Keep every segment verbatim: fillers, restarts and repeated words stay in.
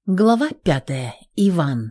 Глава пятая. Иван.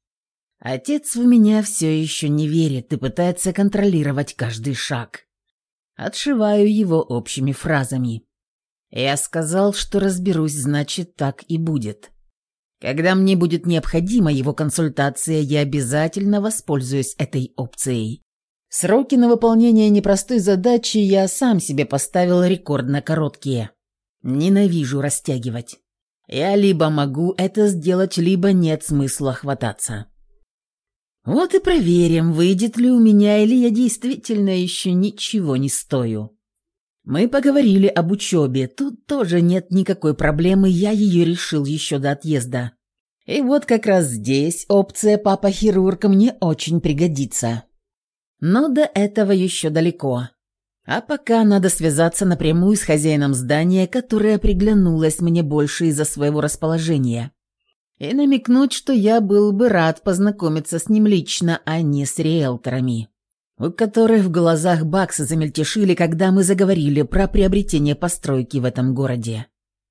Отец в меня все еще не верит и пытается контролировать каждый шаг. Отшиваю его общими фразами. Я сказал, что разберусь, значит, так и будет. Когда мне будет необходима его консультация, я обязательно воспользуюсь этой опцией. Сроки на выполнение непростой задачи я сам себе поставил рекордно короткие. Ненавижу растягивать. Я либо могу это сделать, либо нет смысла хвататься. Вот и проверим, выйдет ли у меня, или я действительно еще ничего не стою. Мы поговорили об учебе, тут тоже нет никакой проблемы, я ее решил еще до отъезда. И вот как раз здесь опция «папа-хирург» мне очень пригодится. Но до этого еще далеко. А пока надо связаться напрямую с хозяином здания, которое приглянулось мне больше из-за своего расположения, и намекнуть, что я был бы рад познакомиться с ним лично, а не с риэлторами, у которых в глазах баксы замельтешили, когда мы заговорили про приобретение постройки в этом городе.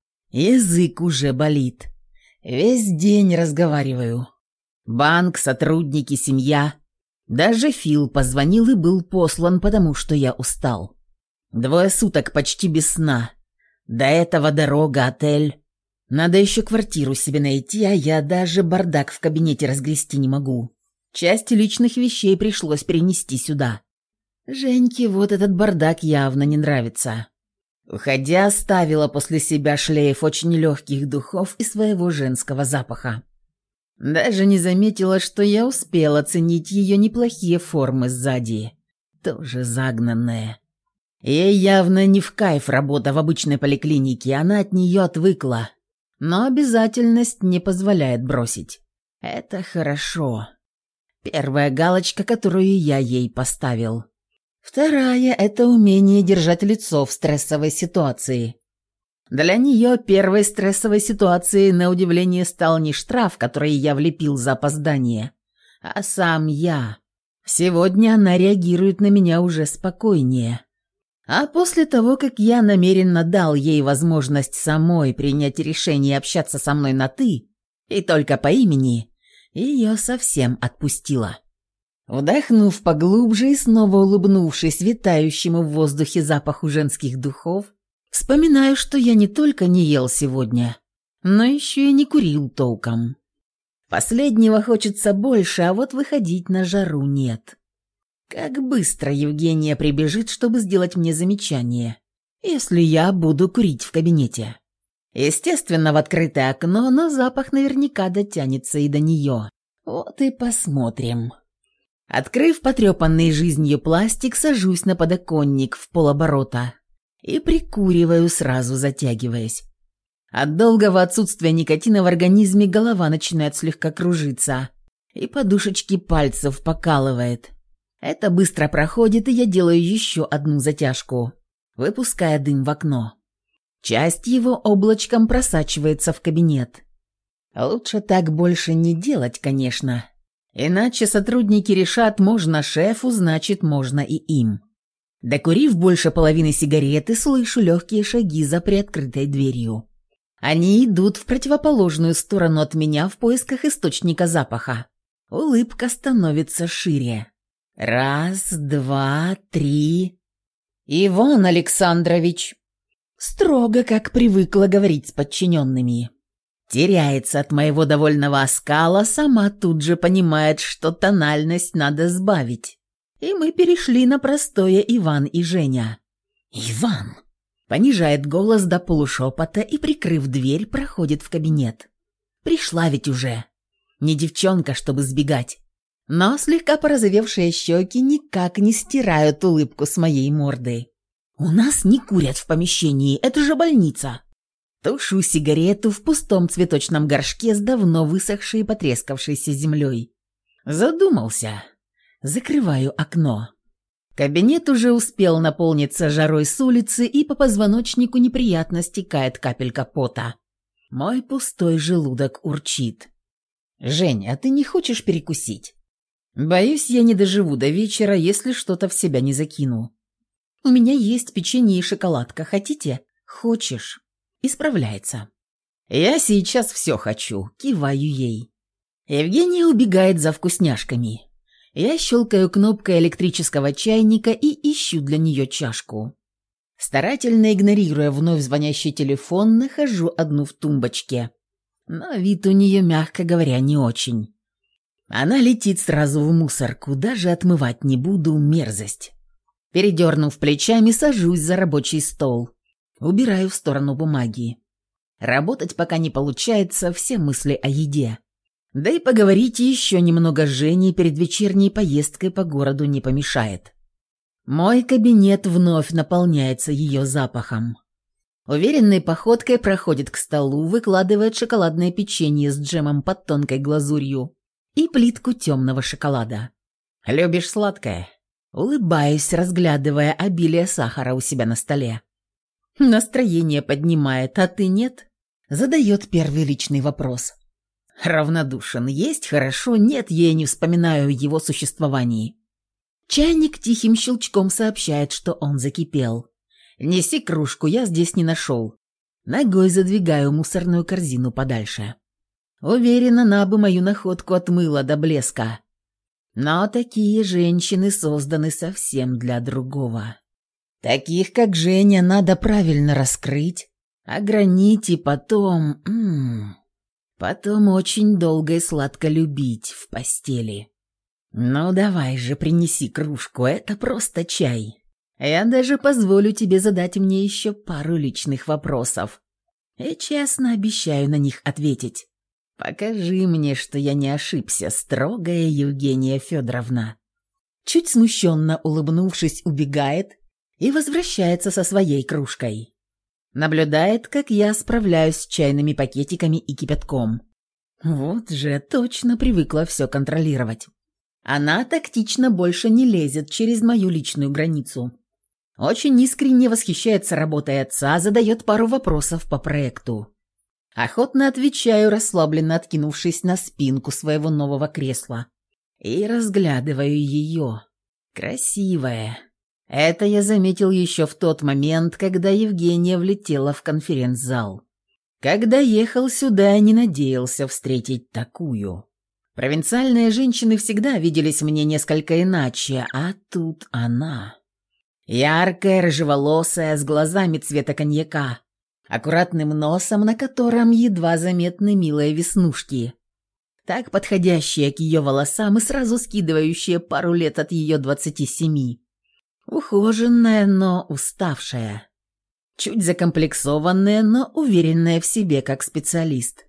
Язык уже болит. Весь день разговариваю. Банк, сотрудники, семья. Даже Фил позвонил и был послан, потому что я устал. Двое суток почти без сна. До этого дорога, отель. Надо еще квартиру себе найти, а я даже бардак в кабинете разгрести не могу. Часть личных вещей пришлось перенести сюда. Женьке вот этот бардак явно не нравится. Уходя, оставила после себя шлейф очень легких духов и своего женского запаха. Даже не заметила, что я успел оценить ее неплохие формы сзади. Тоже загнанная. Ей явно не в кайф работа в обычной поликлинике, она от нее отвыкла. Но обязательность не позволяет бросить. Это хорошо. Первая галочка, которую я ей поставил. Вторая – это умение держать лицо в стрессовой ситуации. Для нее первой стрессовой ситуацией, на удивление, стал не штраф, который я влепил за опоздание, а сам я. Сегодня она реагирует на меня уже спокойнее. А после того, как я намеренно дал ей возможность самой принять решение общаться со мной на «ты», и только по имени, ее совсем отпустила. Вдохнув поглубже и снова улыбнувшись витающему в воздухе запаху женских духов, вспоминаю, что я не только не ел сегодня, но еще и не курил толком. Последнего хочется больше, а вот выходить на жару нет. Как быстро Евгения прибежит, чтобы сделать мне замечание, если я буду курить в кабинете. Естественно, в открытое окно, но запах наверняка дотянется и до нее. Вот и посмотрим. Открыв потрепанный жизнью пластик, сажусь на подоконник в полоборота и прикуриваю, сразу затягиваясь. От долгого отсутствия никотина в организме голова начинает слегка кружиться, и подушечки пальцев покалывает. Это быстро проходит, и я делаю еще одну затяжку, выпуская дым в окно. Часть его облачком просачивается в кабинет. Лучше так больше не делать, конечно. Иначе сотрудники решат, можно шефу, значит, можно и им. Докурив больше половины сигареты, слышу легкие шаги за приоткрытой дверью. Они идут в противоположную сторону от меня в поисках источника запаха. Улыбка становится шире. Раз, два, три. «Иван Александрович!» Строго, как привыкла говорить с подчиненными. Теряется от моего довольного оскала, сама тут же понимает, что тональность надо сбавить. И мы перешли на простое Иван и Женя. «Иван!» Понижает голос до полушепота и, прикрыв дверь, проходит в кабинет. Пришла ведь уже. Не девчонка, чтобы сбегать. Но слегка порозовевшие щеки никак не стирают улыбку с моей морды. «У нас не курят в помещении, это же больница!» Тушу сигарету в пустом цветочном горшке с давно высохшей и потрескавшейся землей. Задумался. Закрываю окно. Кабинет уже успел наполниться жарой с улицы, и по позвоночнику неприятно стекает капелька пота. Мой пустой желудок урчит. «Жень, а ты не хочешь перекусить? Боюсь, я не доживу до вечера, если что-то в себя не закину. У меня есть печенье и шоколадка. Хотите?» «Хочешь?» Исправляется. «Я сейчас все хочу», – киваю ей. Евгения убегает за вкусняшками. Я щелкаю кнопкой электрического чайника и ищу для нее чашку. Старательно игнорируя вновь звонящий телефон, нахожу одну в тумбочке. Но вид у нее, мягко говоря, не очень. Она летит сразу в мусорку, даже отмывать не буду, мерзость. Передернув плечами, сажусь за рабочий стол. Убираю в сторону бумаги. Работать пока не получается, все мысли о еде. Да и поговорить еще немного с Женей перед вечерней поездкой по городу не помешает. Мой кабинет вновь наполняется ее запахом. Уверенной походкой проходит к столу, выкладывает шоколадное печенье с джемом под тонкой глазурью и плитку темного шоколада. «Любишь сладкое?» Улыбаюсь, разглядывая обилие сахара у себя на столе. Настроение поднимает, а ты нет? Задает первый личный вопрос. Равнодушен. Есть хорошо, нет, я не вспоминаю о его существовании. Чайник тихим щелчком сообщает, что он закипел. «Неси кружку, я здесь не нашел». Ногой задвигаю мусорную корзину подальше. Уверена, она бы мою находку отмыла до блеска. Но такие женщины созданы совсем для другого. Таких, как Женя, надо правильно раскрыть, огранить и потом... М-м, потом очень долго и сладко любить в постели. «Ну давай же, принеси кружку, это просто чай. Я даже позволю тебе задать мне еще пару личных вопросов. И честно обещаю на них ответить. Покажи мне, что я не ошибся, строгая Евгения Федоровна». Чуть смущенно улыбнувшись, убегает и возвращается со своей кружкой. Наблюдает, как я справляюсь с чайными пакетиками и кипятком. Вот же, точно привыкла все контролировать. Она тактично больше не лезет через мою личную границу. Очень искренне восхищается работой отца, задает пару вопросов по проекту. Охотно отвечаю, расслабленно откинувшись на спинку своего нового кресла. И разглядываю ее. Красивая. Это я заметил еще в тот момент, когда Евгения влетела в конференц-зал. Когда ехал сюда, не надеялся встретить такую. Провинциальные женщины всегда виделись мне несколько иначе, а тут она. Яркая, рыжеволосая, с глазами цвета коньяка, аккуратным носом, на котором едва заметны милые веснушки, так подходящие к ее волосам и сразу скидывающие пару лет от ее двадцати семи. Ухоженная, но уставшая. Чуть закомплексованная, но уверенная в себе как специалист.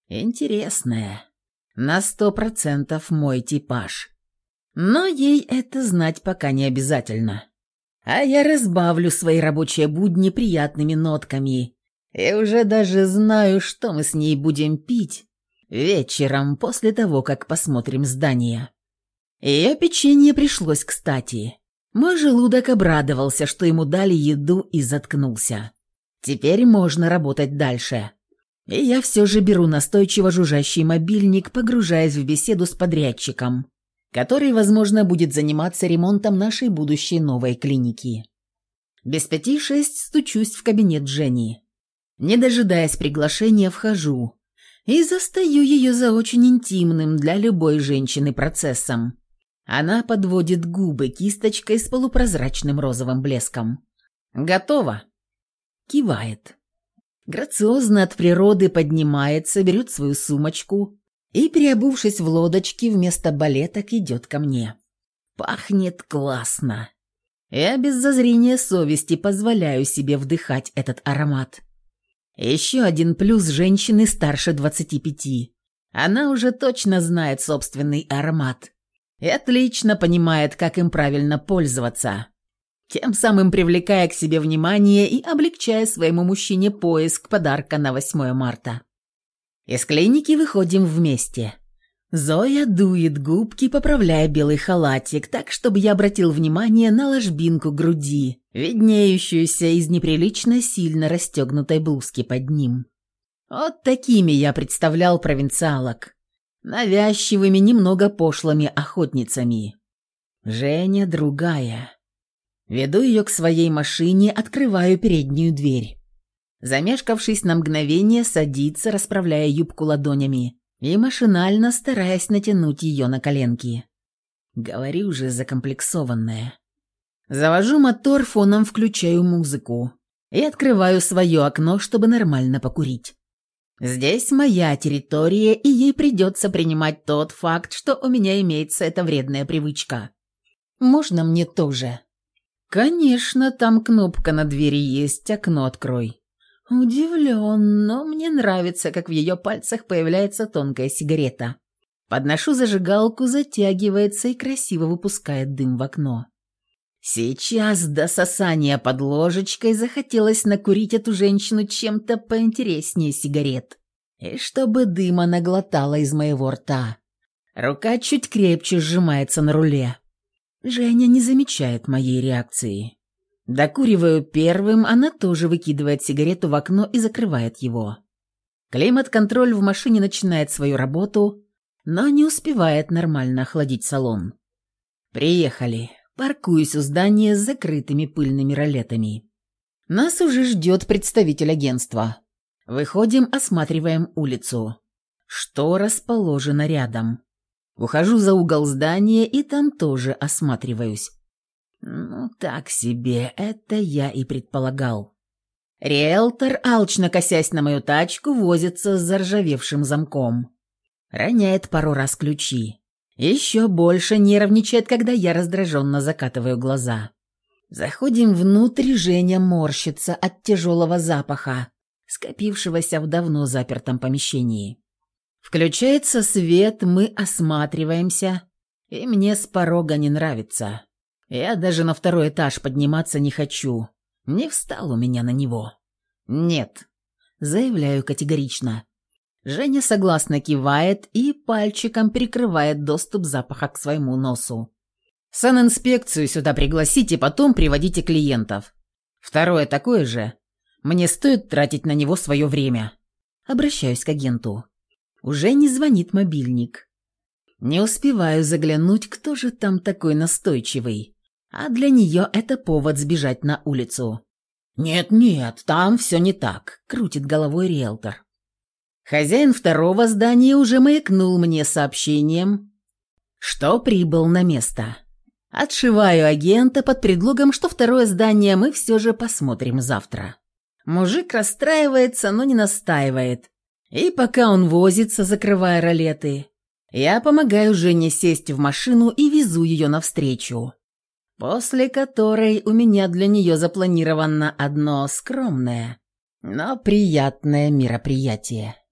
Интересная. На сто процентов мой типаж. Но ей это знать пока не обязательно. А я разбавлю свои рабочие будни приятными нотками. И уже даже знаю, что мы с ней будем пить вечером после того, как посмотрим здание. Ее печенье пришлось кстати. Мой желудок обрадовался, что ему дали еду, и заткнулся. Теперь можно работать дальше. И я все же беру настойчиво жужжащий мобильник, погружаясь в беседу с подрядчиком, который, возможно, будет заниматься ремонтом нашей будущей новой клиники. Без пяти шесть стучусь в кабинет Жени. Не дожидаясь приглашения, вхожу и застаю ее за очень интимным для любой женщины процессом. Она подводит губы кисточкой с полупрозрачным розовым блеском. «Готово?» Кивает. Грациозно от природы поднимается, берет свою сумочку и, переобувшись в лодочке, вместо балеток идет ко мне. Пахнет классно. Я без зазрения совести позволяю себе вдыхать этот аромат. Еще один плюс женщины старше двадцати пяти. Она уже точно знает собственный аромат и отлично понимает, как им правильно пользоваться, тем самым привлекая к себе внимание и облегчая своему мужчине поиск подарка на восьмое марта. Из клиники выходим вместе. Зоя дует губки, поправляя белый халатик, так, чтобы я обратил внимание на ложбинку груди, виднеющуюся из неприлично сильно расстегнутой блузки под ним. Вот такими я представлял провинциалок. Навязчивыми, немного пошлыми охотницами. Женя другая. Веду ее к своей машине, открываю переднюю дверь. Замешкавшись на мгновение, садится, расправляя юбку ладонями и машинально стараясь натянуть ее на коленки. Говорю же, закомплексованная. Завожу мотор, фоном включаю музыку и открываю свое окно, чтобы нормально покурить. Здесь моя территория, и ей придется принимать тот факт, что у меня имеется эта вредная привычка. Можно мне тоже? Конечно, там кнопка на двери есть, окно открой. Удивлен, но мне нравится, как в ее пальцах появляется тонкая сигарета. Подношу зажигалку, затягивается и красиво выпускает дым в окно. Сейчас до сосания под ложечкой захотелось накурить эту женщину чем-то поинтереснее сигарет. И чтобы дыма наглотала из моего рта. Рука чуть крепче сжимается на руле. Женя не замечает моей реакции. Докуриваю первым, она тоже выкидывает сигарету в окно и закрывает его. Климат-контроль в машине начинает свою работу, но не успевает нормально охладить салон. Приехали. Паркуюсь у здания с закрытыми пыльными ролетами. Нас уже ждет представитель агентства. Выходим, осматриваем улицу. Что расположено рядом. Ухожу за угол здания и там тоже осматриваюсь. Ну, так себе, это я и предполагал. Риэлтор, алчно косясь на мою тачку, возится с заржавевшим замком. Роняет пару раз ключи. Еще больше нервничает, когда я раздраженно закатываю глаза. Заходим внутрь, Женя морщится от тяжелого запаха, скопившегося в давно запертом помещении. Включается свет, мы осматриваемся, и мне с порога не нравится. Я даже на второй этаж подниматься не хочу. Не встал у меня на него. Нет, заявляю категорично. Женя согласно кивает и пальчиком перекрывает доступ запаха к своему носу. Санинспекцию сюда пригласите, потом приводите клиентов. Второе такое же. Мне стоит тратить на него свое время. Обращаюсь к агенту. Уже не звонит мобильник. Не успеваю заглянуть, кто же там такой настойчивый. А для нее это повод сбежать на улицу. «Нет-нет, там все не так», — крутит головой риэлтор. Хозяин второго здания уже маякнул мне сообщением, что прибыл на место. Отшиваю агента под предлогом, что второе здание мы все же посмотрим завтра. Мужик расстраивается, но не настаивает. И пока он возится, закрывая ролеты, я помогаю Жене сесть в машину и везу ее навстречу, после которой у меня для нее запланировано одно скромное, но приятное мероприятие.